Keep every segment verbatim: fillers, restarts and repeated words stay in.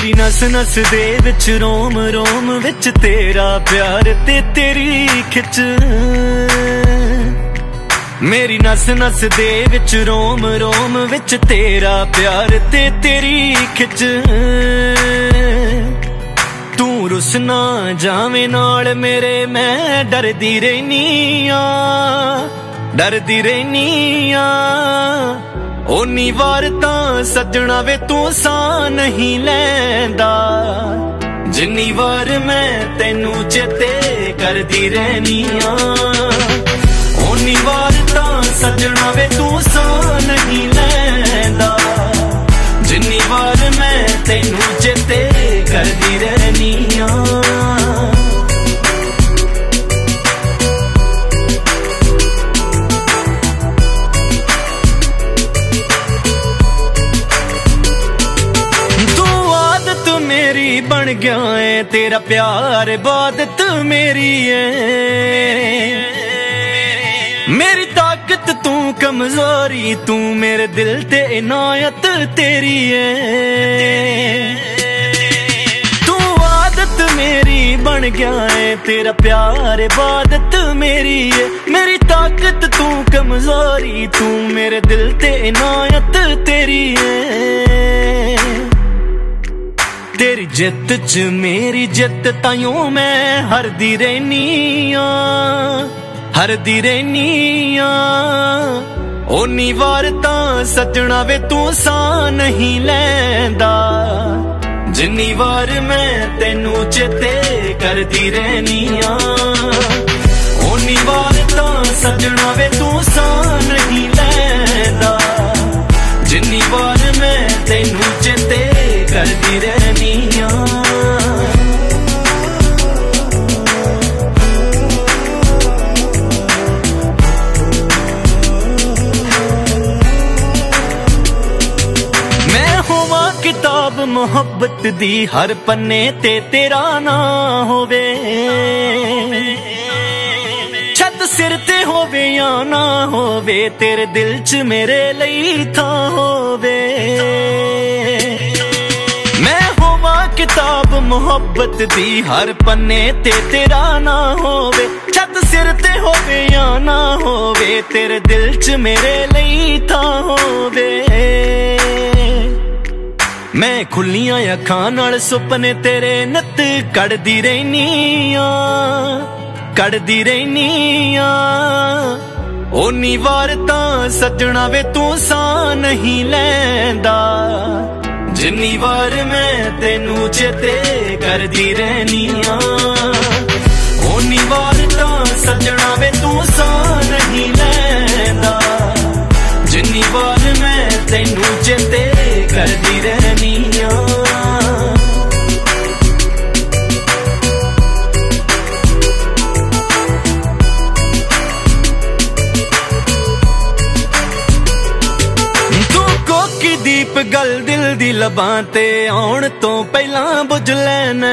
मेरी नस नस दे विच रोम रोम विच तेरा प्यार ते तेरी खिच। मेरी नस नस दे विच रोम रोम विच तेरा प्यार ते तेरी खिच। तू रुस ना जावे नाल मेरे मैं डरदी रहनी आ, डरदी रहनी आ। ओनी वार तां सजना वे तू सा नहीं लैंदा, जिन्नी वार मैं तेनू चेते करदी रहनी आ। ओनी वार तां सजना वे तू सा नहीं लैंदा, जिन्नी वार मैं तेनू चेते करदी रहनी आ। बन गया है तेरा प्यार इबादत मेरी है। मेरी ताकत तू कमजोरी तू मेरे दिल ते इनायत तेरी है। तू आदत मेरी बन गया है तेरा प्यार इबादत मेरी है। मेरी ताकत तू कमजोरी तू मेरे दिल ते इनायत तेरी है। तेरी जित च मेरी जित ताइयों मैं हरदी रहनी आ, हरदी रहनी आ। ओनी वार तां सजना वे तू सा नहीं लैंदा, जिन्नी वार मैं तेनू चेते करदी रहनी आ। ओनी वार तां सजना वे तू सा नहीं लैंदा, जिन्नी वार मैं तेनू चेते करदी रहनी आ। मैं होवा किताब मोहब्बत दी हर पन्ने ते तेरा ना होवे। छत सिर ते होवे या ना होवे तेरे दिल च मेरे लई था होवे। किताब मोहब्बत दी हर पन्ने ते तेरा ना होवे। छत सिर ते होवे या ना होवे तेरे दिल च मेरे लई था होवे। मैं खुलियां अखां नाल सुपने तेरे नित कड़दी रहनी आ, कड़दी रहनी आ। ओनी वार तां सजना वे तू सा नहीं लैंदा, जिन्नी वार मैं तेनू चेते करदी रहनी आ। ओनी वार तां सजना वे तू सा नहीं लैंदा, जिन्नी वार मैं तेनू चेते करदी रहनी आ। दीप गल दिल दी लबां ते आउण तो पहलां बुझ लैना।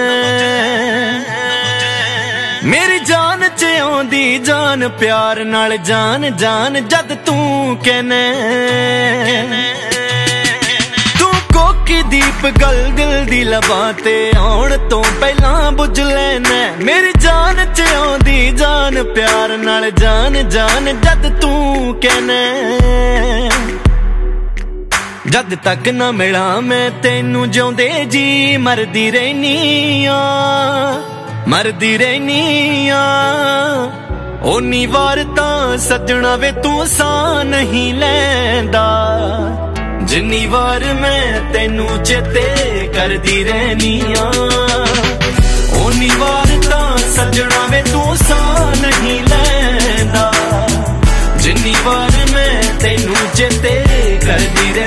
मेरी जान च आउंदी जान प्यार नाल जान जान जद तू कहना। तू कोकी दीप गल दिल दी लबां ते आउण तो पहलां बुझ लैना। मेरी जान च आउंदी जान प्यार नाल जान जान जद तू कहना। जद तक ना मिला मैं तेनू जिउंदे जी मरदी रहनी आ, मरदी रहनी आ। ओनी वार तां सजना वे तू सा नहीं लैंदा, जिन्नी वार मैं तेनू चेते करदी रहनी आ। ओनी वार तां सजना वे तू सा नहीं लैंदा, जिन्नी वार मैं तेनू चेते करदी रहनी आ।